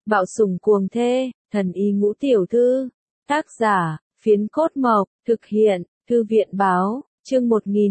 Bạo sủng cuồng thê, thần y ngũ tiểu thư. Tác giả, Phiến Cốt Mộc, thực hiện, Thư viện báo, chương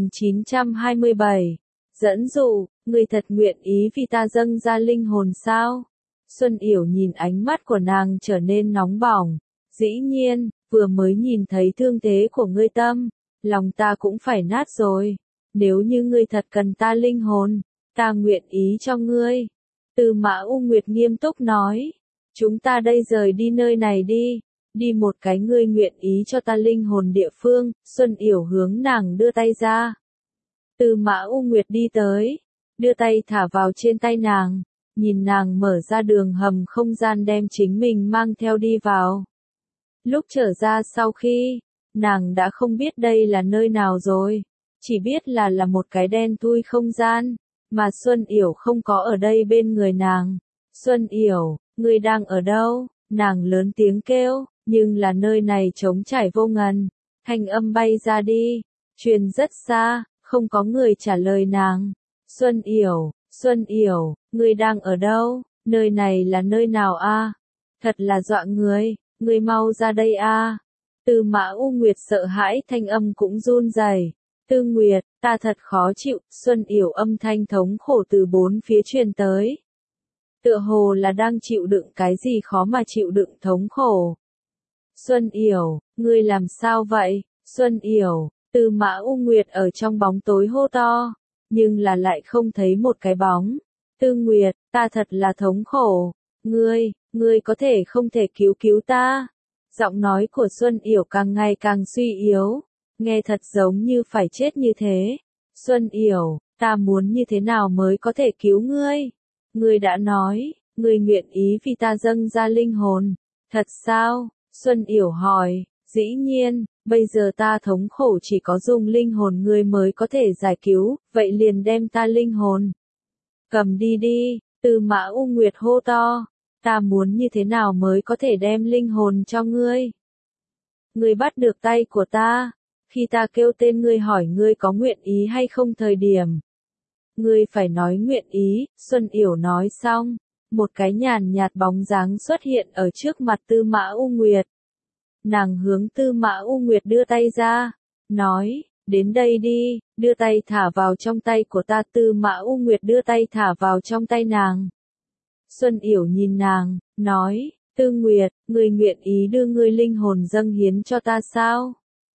1927. Dẫn dụ, người thật nguyện ý vì ta dâng ra linh hồn sao? Xuân Yểu nhìn ánh mắt của nàng trở nên nóng bỏng. Dĩ nhiên, vừa mới nhìn thấy thương thế của ngươi tâm, lòng ta cũng phải nát rồi. Nếu như ngươi thật cần ta linh hồn, ta nguyện ý cho ngươi. Tư Mã U Nguyệt nghiêm túc nói. Chúng ta đây rời đi nơi này đi. Đi một cái ngươi nguyện ý cho ta linh hồn địa phương. Xuân Yểu hướng nàng đưa tay ra. Tư Mã U Nguyệt đi tới, đưa tay thả vào trên tay nàng, nhìn nàng mở ra đường hầm không gian đem chính mình mang theo đi vào. Lúc trở ra sau khi, nàng đã không biết đây là nơi nào rồi, chỉ biết là một cái đen thui không gian, mà Xuân Yểu không có ở đây bên người nàng. Xuân Yểu, ngươi đang ở đâu? Nàng lớn tiếng kêu, nhưng là nơi này trống trải vô ngần, thanh âm bay ra đi, truyền rất xa. Không có người trả lời nàng. Xuân Yểu, ngươi đang ở đâu? Nơi này là nơi nào a? Thật là dọa người, ngươi mau ra đây a. Tư Mã U Nguyệt sợ hãi thanh âm cũng run rẩy. Tư Nguyệt, ta thật khó chịu. Xuân Yểu âm thanh thống khổ từ bốn phía truyền tới. Tựa hồ là đang chịu đựng cái gì khó mà chịu đựng thống khổ. Xuân Yểu, ngươi làm sao vậy? Xuân Yểu. Tư Mã U Nguyệt ở trong bóng tối hô to, nhưng là lại không thấy một cái bóng. Tư Nguyệt, ta thật là thống khổ. Ngươi có thể không thể cứu ta? Giọng nói của Xuân Yểu càng ngày càng suy yếu, nghe thật giống như phải chết như thế. Xuân Yểu, ta muốn như thế nào mới có thể cứu ngươi? Ngươi đã nói, ngươi nguyện ý vì ta dâng ra linh hồn. Thật sao? Xuân Yểu hỏi. Dĩ nhiên, bây giờ ta thống khổ chỉ có dùng linh hồn ngươi mới có thể giải cứu, vậy liền đem ta linh hồn. Cầm đi đi, Tư Mã U Nguyệt hô to, ta muốn như thế nào mới có thể đem linh hồn cho ngươi. Ngươi bắt được tay của ta, khi ta kêu tên ngươi hỏi ngươi có nguyện ý hay không thời điểm. Ngươi phải nói nguyện ý. Xuân Yểu nói xong, một cái nhàn nhạt bóng dáng xuất hiện ở trước mặt Tư Mã U Nguyệt. Nàng hướng Tư Mã U Nguyệt đưa tay ra, nói, đến đây đi, đưa tay thả vào trong tay của ta. Tư Mã U Nguyệt đưa tay thả vào trong tay nàng. Xuân Yểu nhìn nàng, nói, Tư Nguyệt, ngươi nguyện ý đưa ngươi linh hồn dâng hiến cho ta sao?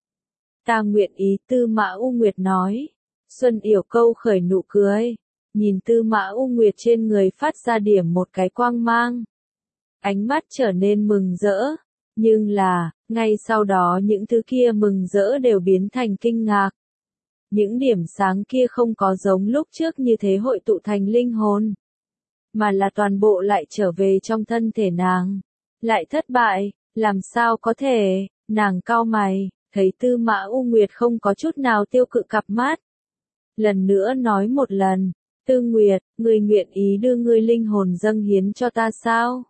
Ta nguyện ý. Tư Mã U Nguyệt nói. Xuân Yểu câu khởi nụ cười, nhìn Tư Mã U Nguyệt trên người phát ra điểm một cái quang mang. Ánh mắt trở nên mừng rỡ. Nhưng là, ngay sau đó những thứ kia mừng rỡ đều biến thành kinh ngạc. Những điểm sáng kia không có giống lúc trước như thế hội tụ thành linh hồn, mà là toàn bộ lại trở về trong thân thể nàng. Lại thất bại, làm sao có thể? Nàng cau mày, thấy Tư Mã U Nguyệt không có chút nào tiêu cự cặp mắt. Lần nữa nói một lần, Tư Nguyệt, ngươi nguyện ý đưa ngươi linh hồn dâng hiến cho ta sao?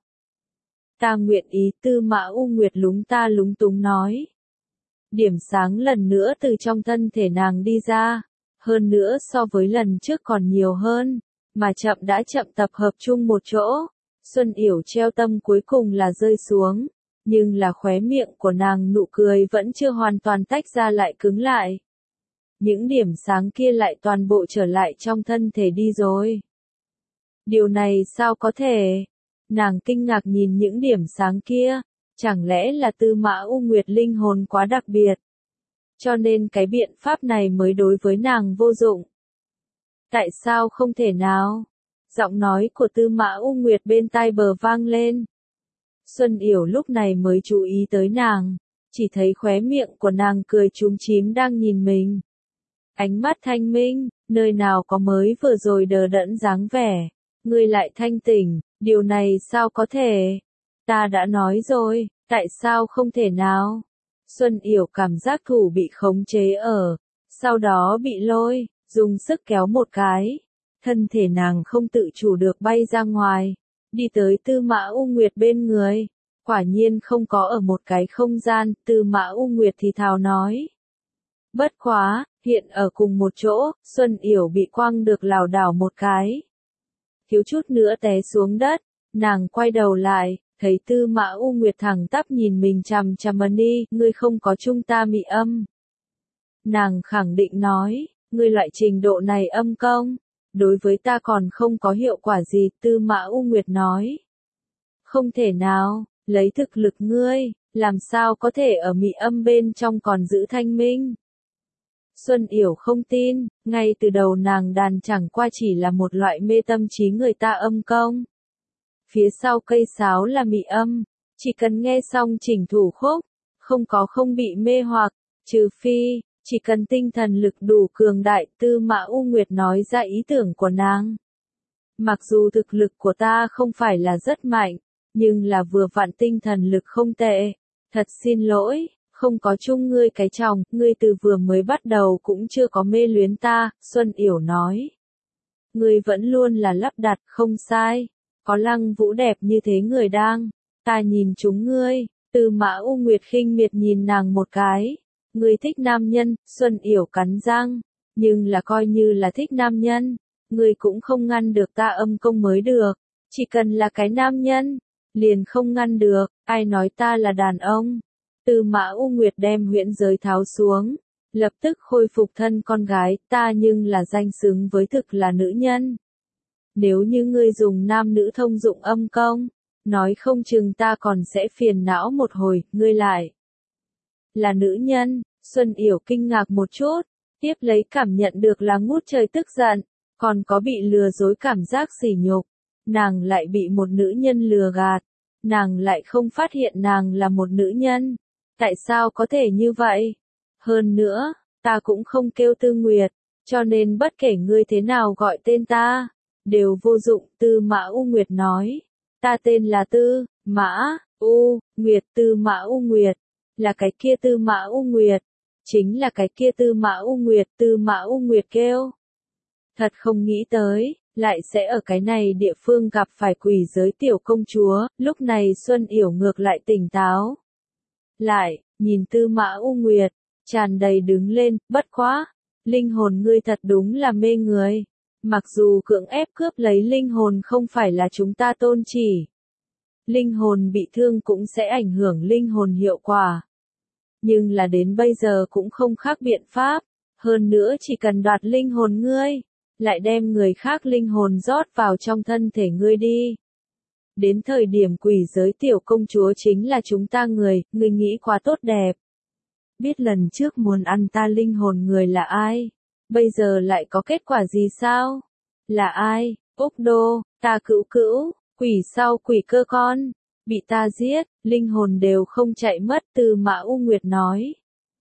Ta nguyện ý. Tư Mã U Nguyệt lúng ta lúng túng nói. Điểm sáng lần nữa từ trong thân thể nàng đi ra, hơn nữa so với lần trước còn nhiều hơn, mà chậm đã chậm tập hợp chung một chỗ. Xuân Yểu treo tâm cuối cùng là rơi xuống, nhưng là khóe miệng của nàng nụ cười vẫn chưa hoàn toàn tách ra lại cứng lại. Những điểm sáng kia lại toàn bộ trở lại trong thân thể đi rồi. Điều này sao có thể? Nàng kinh ngạc nhìn những điểm sáng kia, chẳng lẽ là Tư Mã U Nguyệt linh hồn quá đặc biệt, cho nên cái biện pháp này mới đối với nàng vô dụng. Tại sao không thể nào? Giọng nói của Tư Mã U Nguyệt bên tai bờ vang lên. Xuân Yểu lúc này mới chú ý tới nàng, chỉ thấy khóe miệng của nàng cười chúm chím đang nhìn mình. Ánh mắt thanh minh, nơi nào có mới vừa rồi đờ đẫn dáng vẻ, ngươi lại thanh tỉnh. Điều này sao có thể? Ta đã nói rồi, tại sao không thể nào? Xuân Yểu cảm giác thủ bị khống chế ở, sau đó bị lôi, dùng sức kéo một cái. Thân thể nàng không tự chủ được bay ra ngoài, đi tới Tư Mã U Nguyệt bên người. Quả nhiên không có ở một cái không gian. Tư Mã U Nguyệt thì thào nói. Bất quá, hiện ở cùng một chỗ. Xuân Yểu bị quăng được lảo đảo một cái, thiếu chút nữa té xuống đất. Nàng quay đầu lại, thấy Tư Mã U Nguyệt thẳng tắp nhìn mình chằm chằm đi, ngươi không có chung ta mị âm. Nàng khẳng định nói, ngươi loại trình độ này âm công, đối với ta còn không có hiệu quả gì, Tư Mã U Nguyệt nói. Không thể nào, lấy thực lực ngươi, làm sao có thể ở mị âm bên trong còn giữ thanh minh. Xuân Yểu không tin, ngay từ đầu nàng đàn chẳng qua chỉ là một loại mê tâm trí người ta âm công. Phía sau cây sáo là mị âm, chỉ cần nghe xong chỉnh thủ khúc, không bị mê hoặc, trừ phi, chỉ cần tinh thần lực đủ cường đại. Tư Mã U Nguyệt nói ra ý tưởng của nàng. Mặc dù thực lực của ta không phải là rất mạnh, nhưng là vừa vặn tinh thần lực không tệ. Thật xin lỗi, không có chung ngươi cái chồng, ngươi từ vừa mới bắt đầu cũng chưa có mê luyến ta, Xuân Yểu nói. Ngươi vẫn luôn là lắp đặt, không sai. Có Lăng Vũ đẹp như thế người đang, ta nhìn chúng ngươi. Tư Mã U Nguyệt khinh miệt nhìn nàng một cái. Ngươi thích nam nhân, Xuân Yểu cắn răng, nhưng là coi như là thích nam nhân, ngươi cũng không ngăn được ta âm công mới được, chỉ cần là cái nam nhân, liền không ngăn được, ai nói ta là đàn ông. Tư Mã U Nguyệt đem huyễn giới tháo xuống, lập tức khôi phục thân con gái, ta nhưng là danh xứng với thực là nữ nhân. Nếu như ngươi dùng nam nữ thông dụng âm công, nói không chừng ta còn sẽ phiền não một hồi, ngươi lại là nữ nhân. Xuân Yểu kinh ngạc một chút, tiếp lấy cảm nhận được là ngút trời tức giận, còn có bị lừa dối cảm giác sỉ nhục. Nàng lại bị một nữ nhân lừa gạt, nàng lại không phát hiện nàng là một nữ nhân. Tại sao có thể như vậy? Hơn nữa, ta cũng không kêu Tư Nguyệt, cho nên bất kể ngươi thế nào gọi tên ta, đều vô dụng. Tư Mã U Nguyệt nói, ta tên là Tư Mã U Nguyệt. Tư Mã U Nguyệt, là cái kia Tư Mã U Nguyệt, chính là cái kia Tư Mã U Nguyệt. Tư Mã U Nguyệt kêu. Thật không nghĩ tới, lại sẽ ở cái này địa phương gặp phải quỷ giới tiểu công chúa, lúc này Xuân Yểu ngược lại tỉnh táo. Lại, nhìn Tư Mã U Nguyệt, tràn đầy đứng lên, bất quá, linh hồn ngươi thật đúng là mê người. Mặc dù cưỡng ép cướp lấy linh hồn không phải là chúng ta tôn chỉ. Linh hồn bị thương cũng sẽ ảnh hưởng linh hồn hiệu quả. Nhưng là đến bây giờ cũng không khác biện pháp. Hơn nữa chỉ cần đoạt linh hồn ngươi, lại đem người khác linh hồn rót vào trong thân thể ngươi đi. Đến thời điểm quỷ giới tiểu công chúa chính là chúng ta người, ngươi nghĩ quá tốt đẹp. Biết lần trước muốn ăn ta linh hồn người là ai? Bây giờ lại có kết quả gì sao? Là ai? Úc Đô, ta cữu cữu, quỷ sau quỷ cơ con, bị ta giết, linh hồn đều không chạy mất. Tư Mã U Nguyệt nói.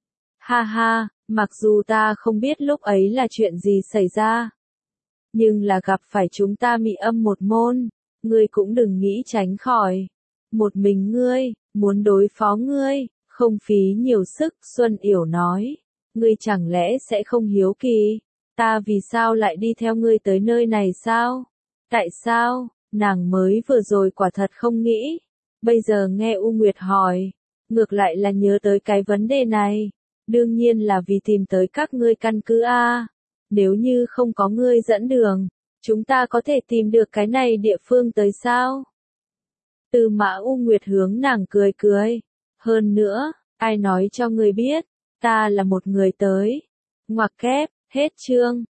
Ha ha, mặc dù ta không biết lúc ấy là chuyện gì xảy ra, nhưng là gặp phải chúng ta mị âm một môn, ngươi cũng đừng nghĩ tránh khỏi. Một mình ngươi, muốn đối phó ngươi, không phí nhiều sức. Xuân Yểu nói, ngươi chẳng lẽ sẽ không hiếu kỳ, ta vì sao lại đi theo ngươi tới nơi này sao? Tại sao? Nàng mới vừa rồi quả thật không nghĩ, bây giờ nghe U Nguyệt hỏi, ngược lại là nhớ tới cái vấn đề này. Đương nhiên là vì tìm tới các ngươi căn cứ a. Nếu như không có ngươi dẫn đường, chúng ta có thể tìm được cái này địa phương tới sao? Tư Mã U Nguyệt hướng nàng cười cười. Hơn nữa, ai nói cho ngươi biết, ta là một người tới. Ngoặc kép, hết chương.